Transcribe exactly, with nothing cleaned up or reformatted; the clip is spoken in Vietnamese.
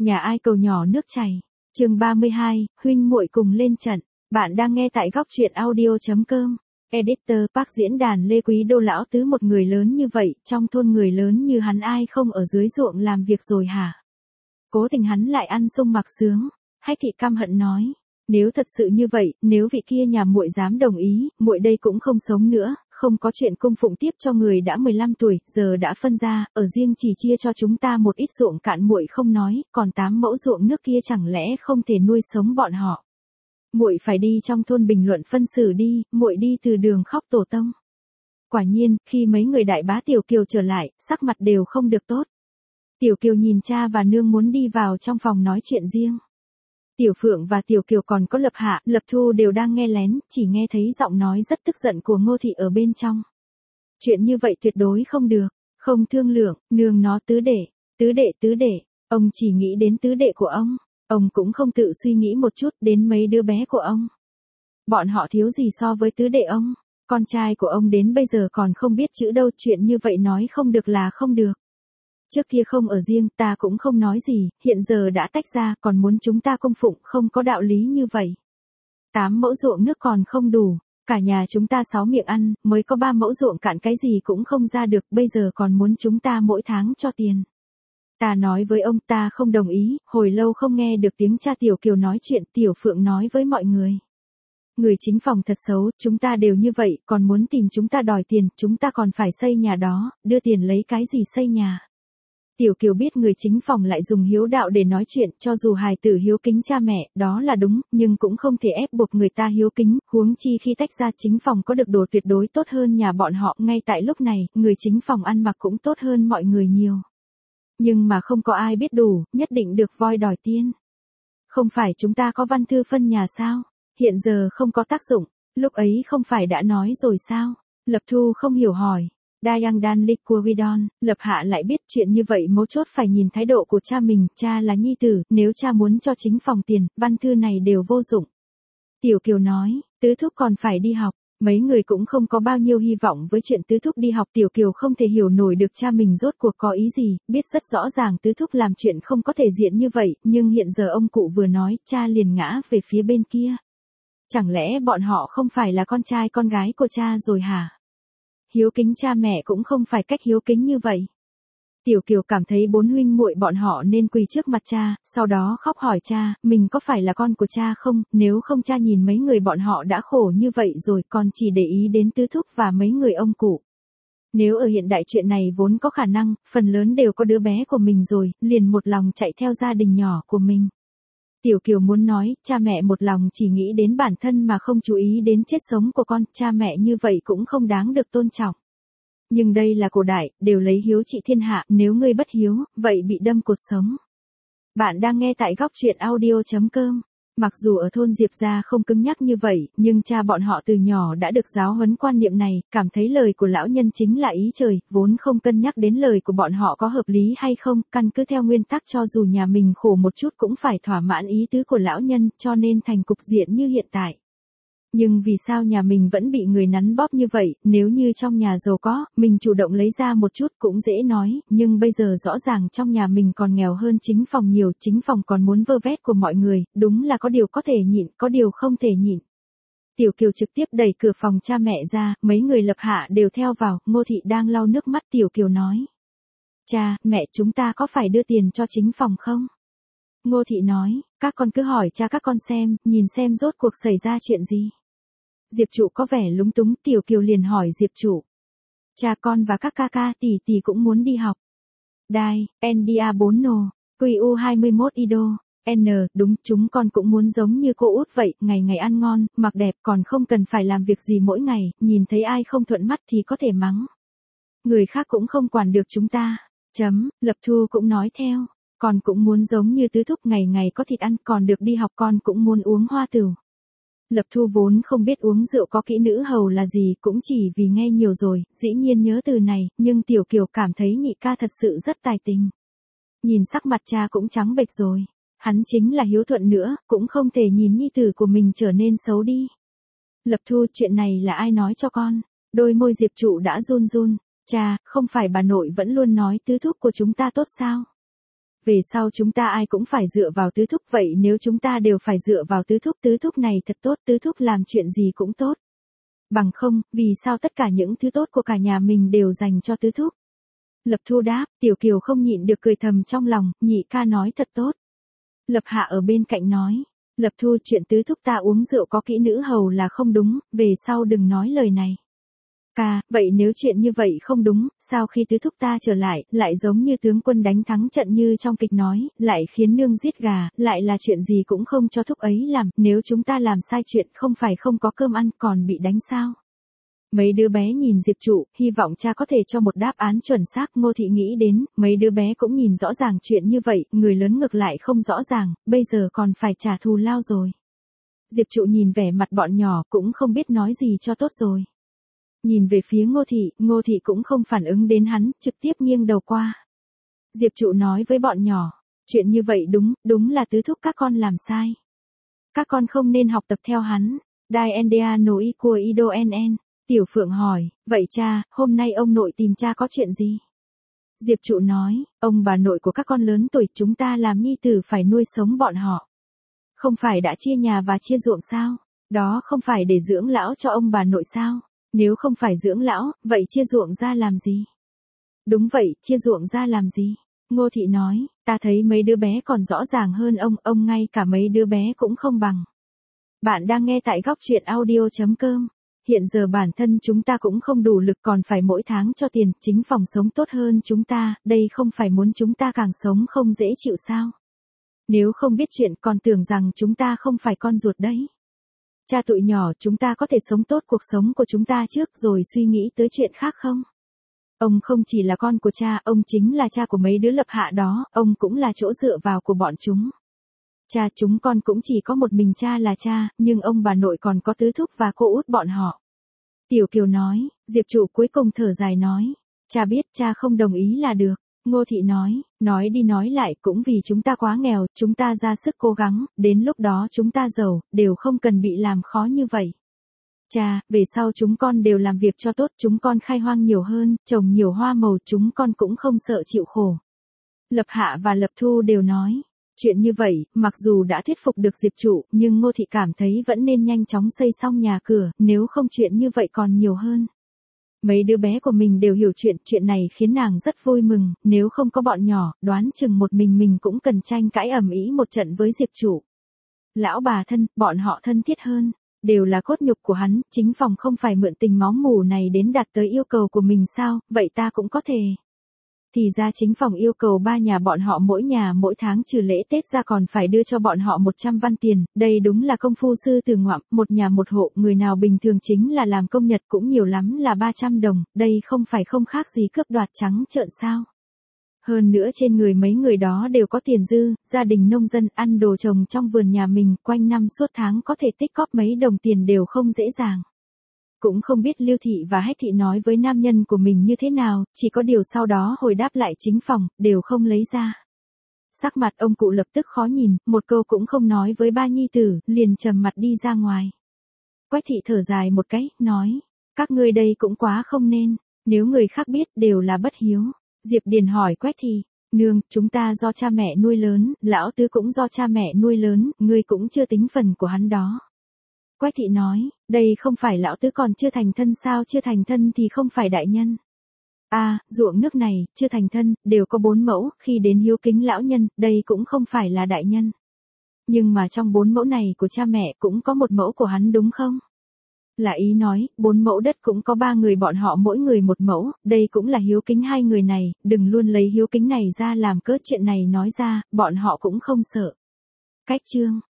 Nhà ai cầu nhỏ nước chảy. Chương ba mươi hai, huynh muội cùng lên trận. Bạn đang nghe tại góc truyện audio chấm com. Editor Park diễn đàn Lê Quý Đô lão tứ một người lớn như vậy, trong thôn người lớn như hắn ai không ở dưới ruộng làm việc rồi hả? Cố tình hắn lại ăn sung mặc sướng. Hách thị căm hận nói, nếu thật sự như vậy, nếu vị kia nhà muội dám đồng ý, muội đây cũng không sống nữa, không có chuyện cung phụng tiếp cho người đã mười lăm tuổi, giờ đã phân ra, ở riêng chỉ chia cho chúng ta một ít ruộng cạn muội không nói, còn tám mẫu ruộng nước kia chẳng lẽ không thể nuôi sống bọn họ. Muội phải đi trong thôn bình luận phân xử đi, muội đi từ đường khóc tổ tông. Quả nhiên, khi mấy người đại bá Tiểu Kiều trở lại, sắc mặt đều không được tốt. Tiểu Kiều nhìn cha và nương muốn đi vào trong phòng nói chuyện riêng. Tiểu Phượng và Tiểu Kiều còn có Lập Hạ, Lập Thu đều đang nghe lén, chỉ nghe thấy giọng nói rất tức giận của Ngô Thị ở bên trong. Chuyện như vậy tuyệt đối không được, không thương lượng, nương nó tứ đệ, tứ đệ tứ đệ, ông chỉ nghĩ đến tứ đệ của ông, ông cũng không tự suy nghĩ một chút đến mấy đứa bé của ông. Bọn họ thiếu gì so với tứ đệ ông, con trai của ông đến bây giờ còn không biết chữ đâu, chuyện như vậy nói không được là không được. Trước kia không ở riêng ta cũng không nói gì, hiện giờ đã tách ra còn muốn chúng ta cung phụng không có đạo lý như vậy. Tám mẫu ruộng nước còn không đủ, cả nhà chúng ta sáu miệng ăn, mới có ba mẫu ruộng cạn cái gì cũng không ra được, bây giờ còn muốn chúng ta mỗi tháng cho tiền. Ta nói với ông ta không đồng ý, hồi lâu không nghe được tiếng cha Tiểu Kiều nói chuyện, Tiểu Phượng nói với mọi người. Người chính phòng thật xấu, chúng ta đều như vậy, còn muốn tìm chúng ta đòi tiền, chúng ta còn phải xây nhà đó, đưa tiền lấy cái gì xây nhà. Tiểu Kiều biết người chính phòng lại dùng hiếu đạo để nói chuyện, cho dù hài tử hiếu kính cha mẹ, đó là đúng, nhưng cũng không thể ép buộc người ta hiếu kính, huống chi khi tách ra chính phòng có được đồ tuyệt đối tốt hơn nhà bọn họ, ngay tại lúc này, người chính phòng ăn mặc cũng tốt hơn mọi người nhiều. Nhưng mà không có ai biết đủ, nhất định được voi đòi tiên. Không phải chúng ta có văn thư phân nhà sao? Hiện giờ không có tác dụng, lúc ấy không phải đã nói rồi sao? Lập Thu không hiểu hỏi. Dayang Dan Liquidon, Lập Hạ lại biết chuyện như vậy mấu chốt phải nhìn thái độ của cha mình, cha là nhi tử, nếu cha muốn cho chính phòng tiền, văn thư này đều vô dụng. Tiểu Kiều nói, tứ thúc còn phải đi học, mấy người cũng không có bao nhiêu hy vọng với chuyện tứ thúc đi học. Tiểu Kiều không thể hiểu nổi được cha mình rốt cuộc có ý gì, biết rất rõ ràng tứ thúc làm chuyện không có thể diện như vậy, nhưng hiện giờ ông cụ vừa nói, cha liền ngã về phía bên kia. Chẳng lẽ bọn họ không phải là con trai con gái của cha rồi hả? Hiếu kính cha mẹ cũng không phải cách hiếu kính như vậy. Tiểu Kiều cảm thấy bốn huynh muội bọn họ nên quỳ trước mặt cha, sau đó khóc hỏi cha, mình có phải là con của cha không, nếu không cha nhìn mấy người bọn họ đã khổ như vậy rồi còn chỉ để ý đến tứ thúc và mấy người ông cụ. Nếu ở hiện đại chuyện này vốn có khả năng, phần lớn đều có đứa bé của mình rồi, liền một lòng chạy theo gia đình nhỏ của mình. Tiểu Kiều muốn nói, cha mẹ một lòng chỉ nghĩ đến bản thân mà không chú ý đến chết sống của con, cha mẹ như vậy cũng không đáng được tôn trọng. Nhưng đây là cổ đại, đều lấy hiếu trị thiên hạ, nếu ngươi bất hiếu, vậy bị đâm cột sống. Bạn đang nghe tại góc truyện audio chấm com. Mặc dù ở thôn Diệp gia không cứng nhắc như vậy, nhưng cha bọn họ từ nhỏ đã được giáo huấn quan niệm này, cảm thấy lời của lão nhân chính là ý trời, vốn không cân nhắc đến lời của bọn họ có hợp lý hay không, căn cứ theo nguyên tắc cho dù nhà mình khổ một chút cũng phải thỏa mãn ý tứ của lão nhân, cho nên thành cục diện như hiện tại. Nhưng vì sao nhà mình vẫn bị người nắn bóp như vậy, nếu như trong nhà giàu có, mình chủ động lấy ra một chút cũng dễ nói, nhưng bây giờ rõ ràng trong nhà mình còn nghèo hơn chính phòng nhiều, chính phòng còn muốn vơ vét của mọi người, đúng là có điều có thể nhịn, có điều không thể nhịn. Tiểu Kiều trực tiếp đẩy cửa phòng cha mẹ ra, mấy người Lập Hạ đều theo vào, Ngô Thị đang lau nước mắt. Tiểu Kiều nói, cha, mẹ chúng ta có phải đưa tiền cho chính phòng không? Ngô Thị nói, các con cứ hỏi cha các con xem, nhìn xem rốt cuộc xảy ra chuyện gì. Diệp Trụ có vẻ lúng túng, Tiểu Kiều liền hỏi Diệp Trụ. Cha con và các ca ca tỷ tỷ cũng muốn đi học. Đai, en đê a bốn nô, quy u hai mươi mốt ido, N, đúng, chúng con cũng muốn giống như cô út vậy, ngày ngày ăn ngon, mặc đẹp, còn không cần phải làm việc gì mỗi ngày, nhìn thấy ai không thuận mắt thì có thể mắng. Người khác cũng không quản được chúng ta. Chấm, Lập Thu cũng nói theo, con cũng muốn giống như tứ thúc ngày ngày có thịt ăn, còn được đi học, con cũng muốn uống hoa tửu. Lập Thu vốn không biết uống rượu có kỹ nữ hầu là gì, cũng chỉ vì nghe nhiều rồi, dĩ nhiên nhớ từ này, nhưng Tiểu Kiều cảm thấy nhị ca thật sự rất tài tình. Nhìn sắc mặt cha cũng trắng bệch rồi, hắn chính là hiếu thuận nữa, cũng không thể nhìn nhi tử của mình trở nên xấu đi. Lập Thu, chuyện này là ai nói cho con? Đôi môi Diệp Trụ đã run run, cha, không phải bà nội vẫn luôn nói tứ thúc của chúng ta tốt sao? Về sau chúng ta ai cũng phải dựa vào tứ thúc, vậy nếu chúng ta đều phải dựa vào tứ thúc, tứ thúc này thật tốt, tứ thúc làm chuyện gì cũng tốt. Bằng không, vì sao tất cả những thứ tốt của cả nhà mình đều dành cho tứ thúc? Lập Thu đáp, Tiểu Kiều không nhịn được cười thầm trong lòng, nhị ca nói thật tốt. Lập Hạ ở bên cạnh nói, Lập Thu, chuyện tứ thúc ta uống rượu có kỹ nữ hầu là không đúng, về sau đừng nói lời này. Ca, vậy nếu chuyện như vậy không đúng, sao khi tứ thúc ta trở lại, lại giống như tướng quân đánh thắng trận như trong kịch nói, lại khiến nương giết gà, lại là chuyện gì cũng không cho thúc ấy làm, nếu chúng ta làm sai chuyện không phải không có cơm ăn còn bị đánh sao? Mấy đứa bé nhìn Diệp Trụ, hy vọng cha có thể cho một đáp án chuẩn xác. Ngô Thị nghĩ đến, mấy đứa bé cũng nhìn rõ ràng chuyện như vậy, người lớn ngược lại không rõ ràng, bây giờ còn phải trả thù lao rồi. Diệp Trụ nhìn vẻ mặt bọn nhỏ cũng không biết nói gì cho tốt rồi. Nhìn về phía Ngô Thị, Ngô Thị cũng không phản ứng đến hắn, trực tiếp nghiêng đầu qua. Diệp Trụ nói với bọn nhỏ, chuyện như vậy đúng, đúng là tứ thúc các con làm sai. Các con không nên học tập theo hắn. Dai Endea Noi của Ido en en. Tiểu Phượng hỏi, vậy cha, hôm nay ông nội tìm cha có chuyện gì? Diệp Trụ nói, ông bà nội của các con lớn tuổi, chúng ta làm nhi tử phải nuôi sống bọn họ. Không phải đã chia nhà và chia ruộng sao? Đó không phải để dưỡng lão cho ông bà nội sao? Nếu không phải dưỡng lão, vậy chia ruộng ra làm gì? Đúng vậy, chia ruộng ra làm gì? Ngô Thị nói, ta thấy mấy đứa bé còn rõ ràng hơn ông, ông ngay cả mấy đứa bé cũng không bằng. Bạn đang nghe tại góc truyện audio chấm com. Hiện giờ bản thân chúng ta cũng không đủ lực còn phải mỗi tháng cho tiền, chính phòng sống tốt hơn chúng ta, đây không phải muốn chúng ta càng sống không dễ chịu sao? Nếu không biết chuyện còn tưởng rằng chúng ta không phải con ruột đấy. Cha tụi nhỏ, chúng ta có thể sống tốt cuộc sống của chúng ta trước rồi suy nghĩ tới chuyện khác không? Ông không chỉ là con của cha, ông chính là cha của mấy đứa Lập Hạ đó, ông cũng là chỗ dựa vào của bọn chúng. Cha chúng con cũng chỉ có một mình cha là cha, nhưng ông bà nội còn có tứ thúc và cô út bọn họ. Tiểu Kiều nói, Diệp Trụ cuối cùng thở dài nói, cha biết cha không đồng ý là được. Ngô Thị nói, nói đi nói lại cũng vì chúng ta quá nghèo, chúng ta ra sức cố gắng, đến lúc đó chúng ta giàu, đều không cần bị làm khó như vậy. Cha, về sau chúng con đều làm việc cho tốt, chúng con khai hoang nhiều hơn, trồng nhiều hoa màu, chúng con cũng không sợ chịu khổ. Lập Hạ và Lập Thu đều nói. Chuyện như vậy, mặc dù đã thuyết phục được Diệp Trụ, nhưng Ngô Thị cảm thấy vẫn nên nhanh chóng xây xong nhà cửa, nếu không chuyện như vậy còn nhiều hơn. Mấy đứa bé của mình đều hiểu chuyện, chuyện này khiến nàng rất vui mừng, nếu không có bọn nhỏ, đoán chừng một mình mình cũng cần tranh cãi ầm ĩ một trận với Diệp Trụ. Lão bà thân, bọn họ thân thiết hơn, đều là cốt nhục của hắn, chính phòng không phải mượn tình máu mủ này đến đạt tới yêu cầu của mình sao, vậy ta cũng có thể. Thì ra chính phòng yêu cầu ba nhà bọn họ mỗi nhà mỗi tháng trừ lễ Tết ra còn phải đưa cho bọn họ một trăm văn tiền, đây đúng là công phu sư tử ngoạm, một nhà một hộ, người nào bình thường chính là làm công nhật cũng nhiều lắm là ba trăm đồng, đây không phải không khác gì cướp đoạt trắng trợn sao. Hơn nữa trên người mấy người đó đều có tiền dư, gia đình nông dân ăn đồ trồng trong vườn nhà mình, quanh năm suốt tháng có thể tích cóp mấy đồng tiền đều không dễ dàng. Cũng không biết Lưu Thị và Hách Thị nói với nam nhân của mình như thế nào, chỉ có điều sau đó hồi đáp lại chính phòng, đều không lấy ra. Sắc mặt ông cụ lập tức khó nhìn, một câu cũng không nói với ba nhi tử, liền trầm mặt đi ra ngoài. Quách Thị thở dài một cái, nói, các ngươi đây cũng quá không nên, nếu người khác biết đều là bất hiếu. Diệp Điền hỏi Quách Thị, nương, chúng ta do cha mẹ nuôi lớn, lão tứ cũng do cha mẹ nuôi lớn, ngươi cũng chưa tính phần của hắn đó. Quách Thị nói, đây không phải lão tứ còn chưa thành thân sao, chưa thành thân thì không phải đại nhân. À, ruộng nước này, chưa thành thân, đều có bốn mẫu, khi đến hiếu kính lão nhân, đây cũng không phải là đại nhân. Nhưng mà trong bốn mẫu này của cha mẹ cũng có một mẫu của hắn đúng không? Là ý nói, bốn mẫu đất cũng có ba người bọn họ mỗi người một mẫu, đây cũng là hiếu kính hai người này, đừng luôn lấy hiếu kính này ra làm cớ, chuyện này nói ra, bọn họ cũng không sợ. Cách chương